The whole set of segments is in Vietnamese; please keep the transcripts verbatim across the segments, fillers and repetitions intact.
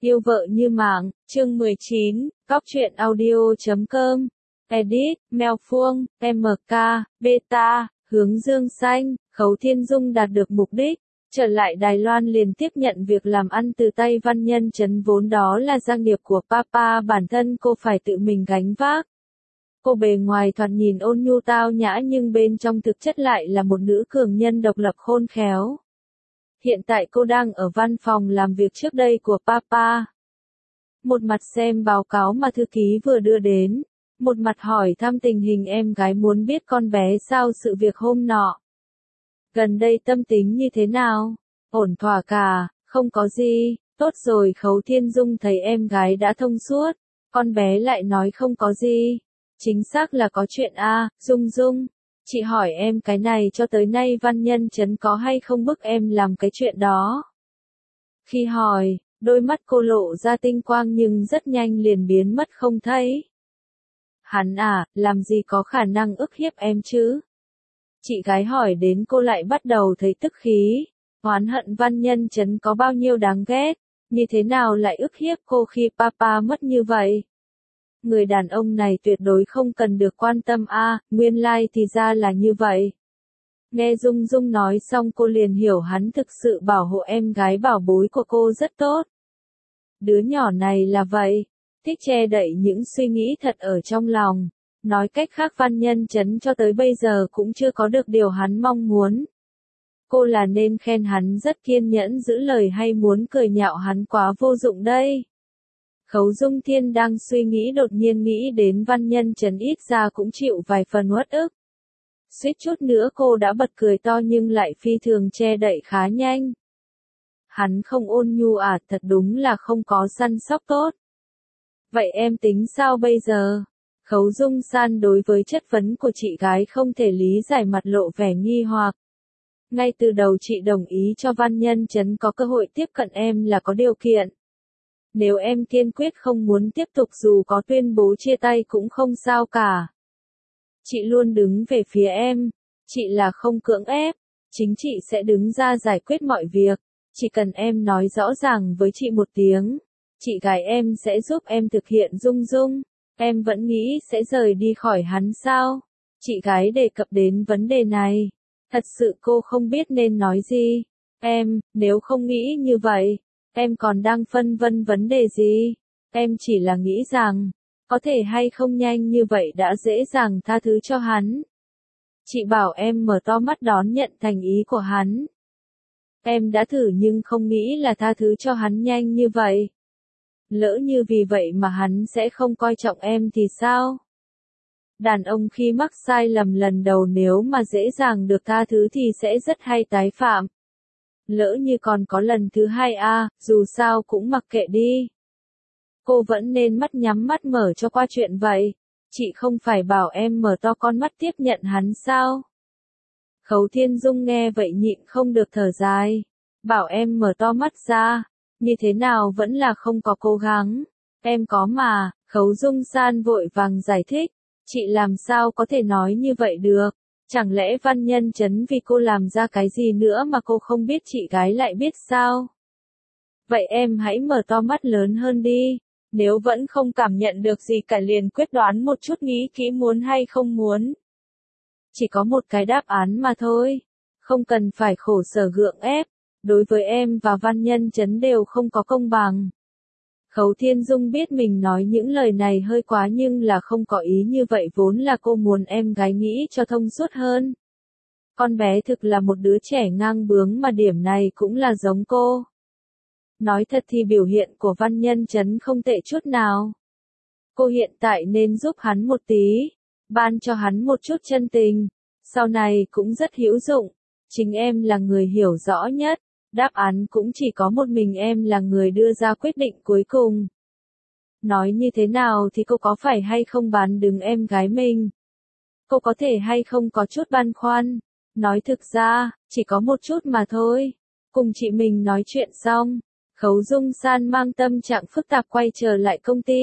Yêu vợ như mạng, chương mười chín, Cóc truyện audio chấm com, edit, Mèo Phuông, em ca, beta, hướng dương xanh, Khấu Thiên Dung đạt được mục đích, trở lại Đài Loan liền tiếp nhận việc làm ăn từ tay Văn Nhân Chấn, vốn đó là gia nghiệp của Papa, bản thân cô phải tự mình gánh vác. Cô bề ngoài thoạt nhìn ôn nhu tao nhã nhưng bên trong thực chất lại là một nữ cường nhân độc lập khôn khéo. Hiện tại cô đang ở văn phòng làm việc trước đây của Papa. Một mặt xem báo cáo mà thư ký vừa đưa đến, một mặt hỏi thăm tình hình em gái, muốn biết con bé sao sự việc hôm nọ. Gần đây tâm tính như thế nào? Ổn thỏa cả, không có gì, tốt rồi. Khấu Thiên Dung thấy em gái đã thông suốt, con bé lại nói không có gì. Chính xác là có chuyện a, à, Dung Dung. Chị hỏi em cái này, cho tới nay Văn Nhân Chấn có hay không bức em làm cái chuyện đó? Khi hỏi, đôi mắt cô lộ ra tinh quang nhưng rất nhanh liền biến mất không thấy. Hắn à, làm gì có khả năng ức hiếp em chứ? Chị gái hỏi đến cô lại bắt đầu thấy tức khí, oán hận Văn Nhân Chấn có bao nhiêu đáng ghét, như thế nào lại ức hiếp cô khi Papa mất như vậy? Người đàn ông này tuyệt đối không cần được quan tâm a, à, nguyên lai like thì ra là như vậy. Nghe Dung Dung nói xong cô liền hiểu hắn thực sự bảo hộ em gái bảo bối của cô rất tốt. Đứa nhỏ này là vậy, thích che đậy những suy nghĩ thật ở trong lòng. Nói cách khác, Văn Nhân Chấn cho tới bây giờ cũng chưa có được điều hắn mong muốn. Cô là nên khen hắn rất kiên nhẫn giữ lời hay muốn cười nhạo hắn quá vô dụng đây? Khấu Dung Thiên đang suy nghĩ đột nhiên nghĩ đến Văn Nhân Chấn ít ra cũng chịu vài phần uất ức. Suýt chút nữa cô đã bật cười to nhưng lại phi thường che đậy khá nhanh. Hắn không ôn nhu à, thật đúng là không có săn sóc tốt. Vậy em tính sao bây giờ? Khấu Dung San đối với chất vấn của chị gái không thể lý giải, mặt lộ vẻ nghi hoặc. Ngay từ đầu chị đồng ý cho Văn Nhân Chấn có cơ hội tiếp cận em là có điều kiện. Nếu em kiên quyết không muốn tiếp tục dù có tuyên bố chia tay cũng không sao cả. Chị luôn đứng về phía em, chị là không cưỡng ép, chính chị sẽ đứng ra giải quyết mọi việc, chỉ cần em nói rõ ràng với chị một tiếng, chị gái em sẽ giúp em thực hiện. Dung Dung, em vẫn nghĩ sẽ rời đi khỏi hắn sao? Chị gái đề cập đến vấn đề này, thật sự cô không biết nên nói gì. Em, nếu không nghĩ như vậy, em còn đang phân vân vấn đề gì? Em chỉ là nghĩ rằng, có thể hay không nhanh như vậy đã dễ dàng tha thứ cho hắn. Chị bảo em mở to mắt đón nhận thành ý của hắn. Em đã thử nhưng không nghĩ là tha thứ cho hắn nhanh như vậy. Lỡ như vì vậy mà hắn sẽ không coi trọng em thì sao? Đàn ông khi mắc sai lầm lần đầu nếu mà dễ dàng được tha thứ thì sẽ rất hay tái phạm. Lỡ như còn có lần thứ hai a, à, dù sao cũng mặc kệ đi. Cô vẫn nên mắt nhắm mắt mở cho qua chuyện vậy. Chị không phải bảo em mở to con mắt tiếp nhận hắn sao? Khấu Thiên Dung nghe vậy nhịn không được thở dài. Bảo em mở to mắt ra, như thế nào vẫn là không có cố gắng. Em có mà, Khấu Dung San vội vàng giải thích. Chị làm sao có thể nói như vậy được? Chẳng lẽ Văn Nhân Chấn vì cô làm ra cái gì nữa mà cô không biết chị gái lại biết sao? Vậy em hãy mở to mắt lớn hơn đi. Nếu vẫn không cảm nhận được gì cả liền quyết đoán một chút, nghĩ kỹ muốn hay không muốn. Chỉ có một cái đáp án mà thôi. Không cần phải khổ sở gượng ép. Đối với em và Văn Nhân Chấn đều không có công bằng. Khấu Thiên Dung biết mình nói những lời này hơi quá nhưng là không có ý như vậy, vốn là cô muốn em gái nghĩ cho thông suốt hơn. Con bé thực là một đứa trẻ ngang bướng mà điểm này cũng là giống cô. Nói thật thì biểu hiện của Văn Nhân Chấn không tệ chút nào. Cô hiện tại nên giúp hắn một tí, ban cho hắn một chút chân tình, sau này cũng rất hữu dụng. Chính em là người hiểu rõ nhất, đáp án cũng chỉ có một mình em là người đưa ra quyết định cuối cùng. Nói như thế nào thì cô có phải hay không bán đứng em gái mình? Cô có thể hay không có chút băn khoăn? Nói thực ra, chỉ có một chút mà thôi. Cùng chị mình nói chuyện xong, Khấu Dung San mang tâm trạng phức tạp quay trở lại công ty.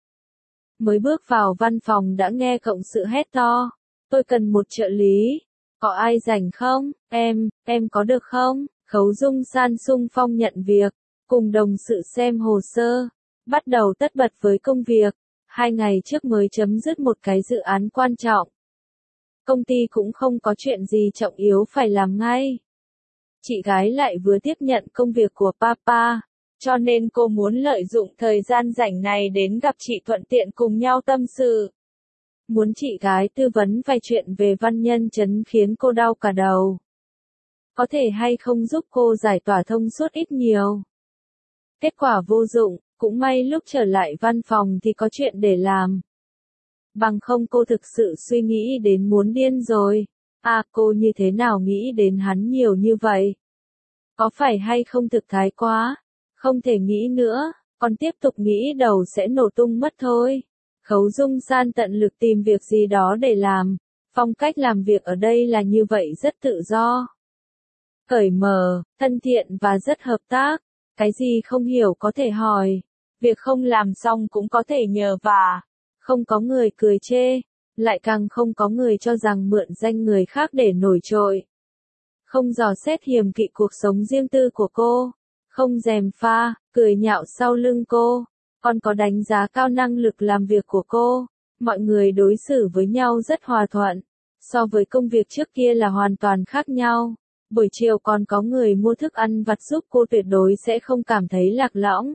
Mới bước vào văn phòng đã nghe cộng sự hét to. Tôi cần một trợ lý. Có ai rảnh không? Em, em có được không? Khấu Dung San xung phong nhận việc. cùng đồng sự xem hồ sơ, bắt đầu tất bật với công việc, hai ngày trước mới chấm dứt một cái dự án quan trọng. Công ty cũng không có chuyện gì trọng yếu phải làm ngay. Chị gái lại vừa tiếp nhận công việc của papa, cho nên cô muốn lợi dụng thời gian rảnh này đến gặp chị thuận tiện cùng nhau tâm sự. Muốn chị gái tư vấn vài chuyện về văn nhân chấn khiến cô đau cả đầu. Có thể hay không giúp cô giải tỏa thông suốt ít nhiều. Kết quả vô dụng, cũng may lúc trở lại văn phòng thì có chuyện để làm. Bằng không cô thực sự suy nghĩ đến muốn điên rồi. À, cô như thế nào nghĩ đến hắn nhiều như vậy? Có phải hay không thực thái quá? Không thể nghĩ nữa, còn tiếp tục nghĩ đầu sẽ nổ tung mất thôi. Khấu Dung San tận lực tìm việc gì đó để làm. Phong cách làm việc ở đây là như vậy, rất tự do. Cởi mở, thân thiện và rất hợp tác. Cái gì không hiểu có thể hỏi. Việc không làm xong cũng có thể nhờ vả. Không có người cười chê. Lại càng không có người cho rằng mượn danh người khác để nổi trội. Không dò xét hiềm kỵ cuộc sống riêng tư của cô. Không gièm pha, cười nhạo sau lưng cô. Còn có đánh giá cao năng lực làm việc của cô. Mọi người đối xử với nhau rất hòa thuận. So với công việc trước kia là hoàn toàn khác nhau. Buổi chiều còn có người mua thức ăn vặt giúp cô, tuyệt đối sẽ không cảm thấy lạc lõng.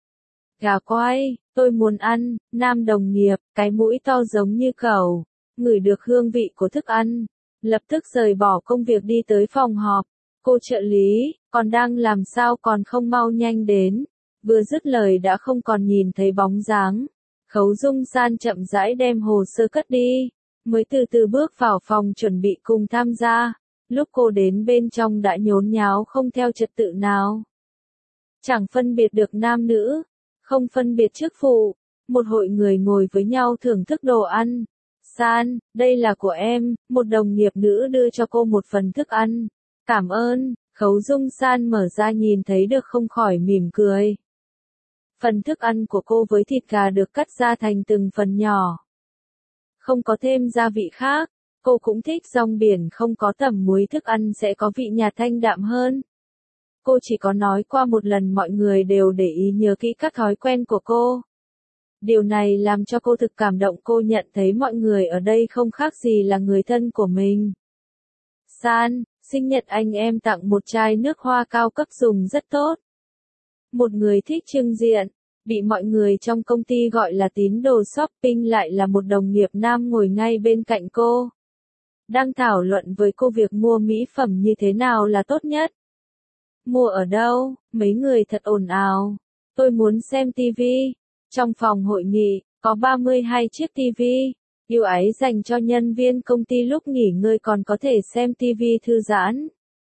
Gà quay, tôi muốn ăn. Nam đồng nghiệp, cái mũi to giống như cẩu, ngửi được hương vị của thức ăn, lập tức rời bỏ công việc đi tới phòng họp. Cô trợ lý, còn đang làm sao còn không mau nhanh đến. Vừa dứt lời đã không còn nhìn thấy bóng dáng. Khấu Dung San chậm rãi đem hồ sơ cất đi, mới từ từ bước vào phòng chuẩn bị cùng tham gia. Lúc cô đến bên trong đã nhốn nháo không theo trật tự nào. Chẳng phân biệt được nam nữ, không phân biệt chức vụ. Một hội người ngồi với nhau thưởng thức đồ ăn. San, đây là của em, một đồng nghiệp nữ đưa cho cô một phần thức ăn. Cảm ơn. Khấu Dung San mở ra nhìn thấy được không khỏi mỉm cười. Phần thức ăn của cô với thịt gà được cắt ra thành từng phần nhỏ. Không có thêm gia vị khác. Cô cũng thích rong biển không có tẩm muối, thức ăn sẽ có vị nhạt thanh đạm hơn. Cô chỉ có nói qua một lần, mọi người đều để ý nhớ kỹ các thói quen của cô. Điều này làm cho cô thực cảm động, cô nhận thấy mọi người ở đây không khác gì là người thân của mình. San, sinh nhật anh em tặng một chai nước hoa cao cấp dùng rất tốt. Một người thích trưng diện, bị mọi người trong công ty gọi là tín đồ shopping lại là một đồng nghiệp nam ngồi ngay bên cạnh cô. Đang thảo luận với cô việc mua mỹ phẩm như thế nào là tốt nhất. Mua ở đâu? Mấy người thật ồn ào. Tôi muốn xem tivi. Trong phòng hội nghị, có ba mươi hai chiếc tivi. Ưu ái dành cho nhân viên công ty lúc nghỉ ngơi còn có thể xem tivi thư giãn.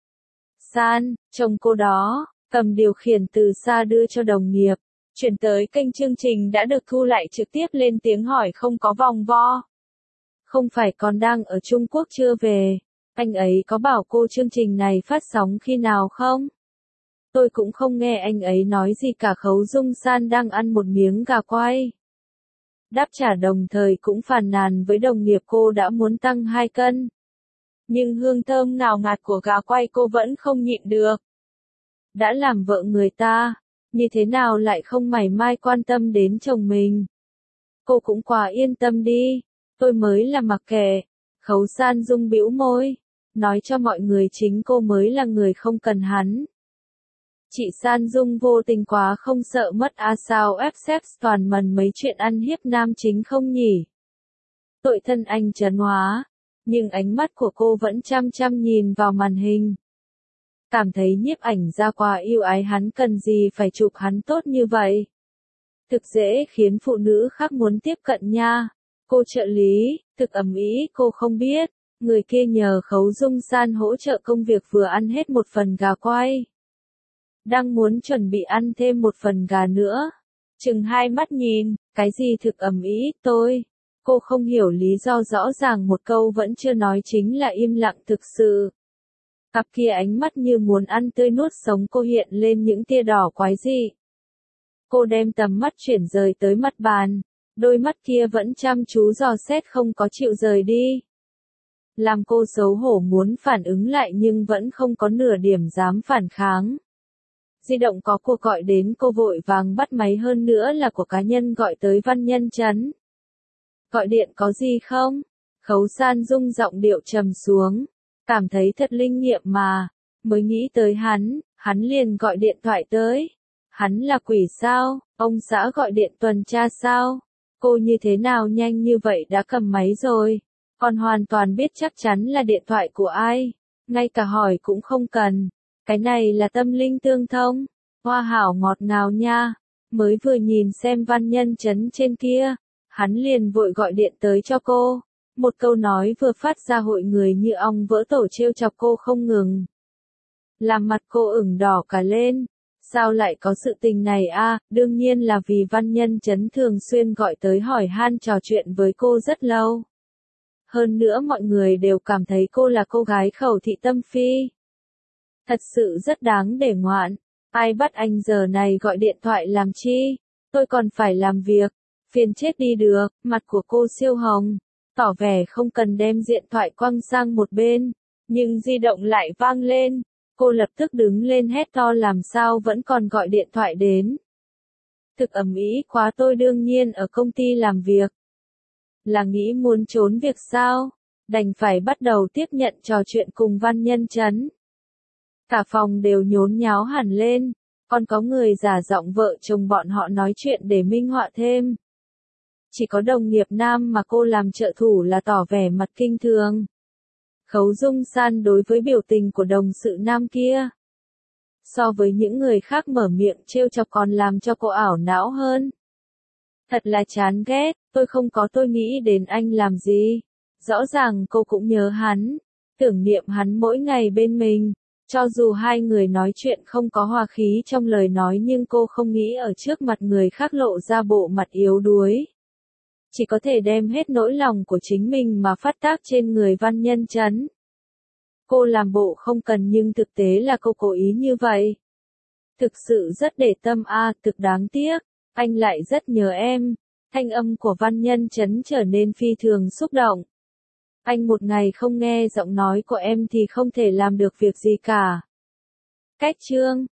San, chồng cô đó, cầm điều khiển từ xa đưa cho đồng nghiệp. Chuyển tới kênh chương trình đã được thu lại trực tiếp, lên tiếng hỏi không có vòng vo. Không phải còn đang ở Trung Quốc chưa về? Anh ấy có bảo cô chương trình này phát sóng khi nào không? Tôi cũng không nghe anh ấy nói gì cả. Khấu Dung San đang ăn một miếng gà quay. Đáp trả đồng thời cũng phàn nàn với đồng nghiệp cô đã muốn tăng hai cân. Nhưng hương thơm ngào ngạt của gà quay cô vẫn không nhịn được. Đã làm vợ người ta, như thế nào lại không mảy may quan tâm đến chồng mình? Cô cũng quá yên tâm đi. Tôi mới là mặc kệ. Khấu San Dung bĩu môi, nói cho mọi người chính cô mới là người không cần hắn. Chị San Dung vô tình quá không sợ mất à, sao ép xếp toàn mần mấy chuyện ăn hiếp nam chính không nhỉ? Tội thân anh trấn hóa, nhưng ánh mắt của cô vẫn chăm chăm nhìn vào màn hình. Cảm thấy nhiếp ảnh ra quá yêu ái, hắn cần gì phải chụp hắn tốt như vậy? Thực dễ khiến phụ nữ khác muốn tiếp cận nha. Cô trợ lý, thực ầm ĩ, cô không biết, người kia nhờ Khấu Dung San hỗ trợ công việc vừa ăn hết một phần gà quay. Đang muốn chuẩn bị ăn thêm một phần gà nữa. Chừng hai mắt nhìn, cái gì thực ầm ĩ, tôi. Cô không hiểu lý do, rõ ràng một câu vẫn chưa nói chính là im lặng thực sự. Cặp kia ánh mắt như muốn ăn tươi nuốt sống cô, hiện lên những tia đỏ quái dị. Cô đem tầm mắt chuyển rời tới mặt bàn. Đôi mắt kia vẫn chăm chú dò xét không có chịu rời đi. Làm cô xấu hổ muốn phản ứng lại nhưng vẫn không có nửa điểm dám phản kháng. Di động có cuộc gọi đến, cô vội vàng bắt máy, hơn nữa là của cá nhân gọi tới Văn Nhân Chấn. Gọi điện có gì không? Khấu San Dung giọng điệu trầm xuống, cảm thấy thật linh nghiệm mà, mới nghĩ tới hắn, hắn liền gọi điện thoại tới. Hắn là quỷ sao? Ông xã gọi điện tuần tra sao? Cô như thế nào nhanh như vậy đã cầm máy rồi? Còn hoàn toàn biết chắc chắn là điện thoại của ai? Ngay cả hỏi cũng không cần. Cái này là tâm linh tương thông. Hoa hảo ngọt ngào nha. Mới vừa nhìn xem Văn Nhân Chấn trên kia, hắn liền vội gọi điện tới cho cô. Một câu nói vừa phát ra hội người như ong vỡ tổ trêu chọc cô không ngừng. Làm mặt cô ửng đỏ cả lên. Sao lại có sự tình này a? Đương nhiên là vì Văn Nhân Chấn thường xuyên gọi tới hỏi han trò chuyện với cô rất lâu. Hơn nữa mọi người đều cảm thấy cô là cô gái khẩu thị tâm phi. Thật sự rất đáng để ngoạn. Ai bắt anh giờ này gọi điện thoại làm chi? Tôi còn phải làm việc. Phiền chết đi được. Mặt của cô siêu hồng, tỏ vẻ không cần đem điện thoại quăng sang một bên. Nhưng di động lại vang lên. Cô lập tức đứng lên hét to, làm sao vẫn còn gọi điện thoại đến. Thực ầm ĩ quá, tôi đương nhiên ở công ty làm việc. Là nghĩ muốn trốn việc sao? Đành phải bắt đầu tiếp nhận trò chuyện cùng Văn Nhân Chấn. Cả phòng đều nhốn nháo hẳn lên, còn có người giả giọng vợ chồng bọn họ nói chuyện để minh họa thêm. Chỉ có đồng nghiệp nam mà cô làm trợ thủ là tỏ vẻ mặt kinh thường. Khấu Dung San đối với biểu tình của đồng sự nam kia, so với những người khác mở miệng trêu chọc còn làm cho cô ảo não hơn. Thật là chán ghét, tôi không có, tôi nghĩ đến anh làm gì. Rõ ràng cô cũng nhớ hắn, tưởng niệm hắn mỗi ngày bên mình. Cho dù hai người nói chuyện không có hòa khí trong lời nói, nhưng cô không nghĩ ở trước mặt người khác lộ ra bộ mặt yếu đuối. Chỉ có thể đem hết nỗi lòng của chính mình mà phát tác trên người Văn Nhân Chấn. Cô làm bộ không cần nhưng thực tế là cô cố ý như vậy. Thực sự rất để tâm a, à, thực đáng tiếc, anh lại rất nhớ em. Thanh âm của Văn Nhân Chấn trở nên phi thường xúc động. Anh một ngày không nghe giọng nói của em thì không thể làm được việc gì cả. Cách chương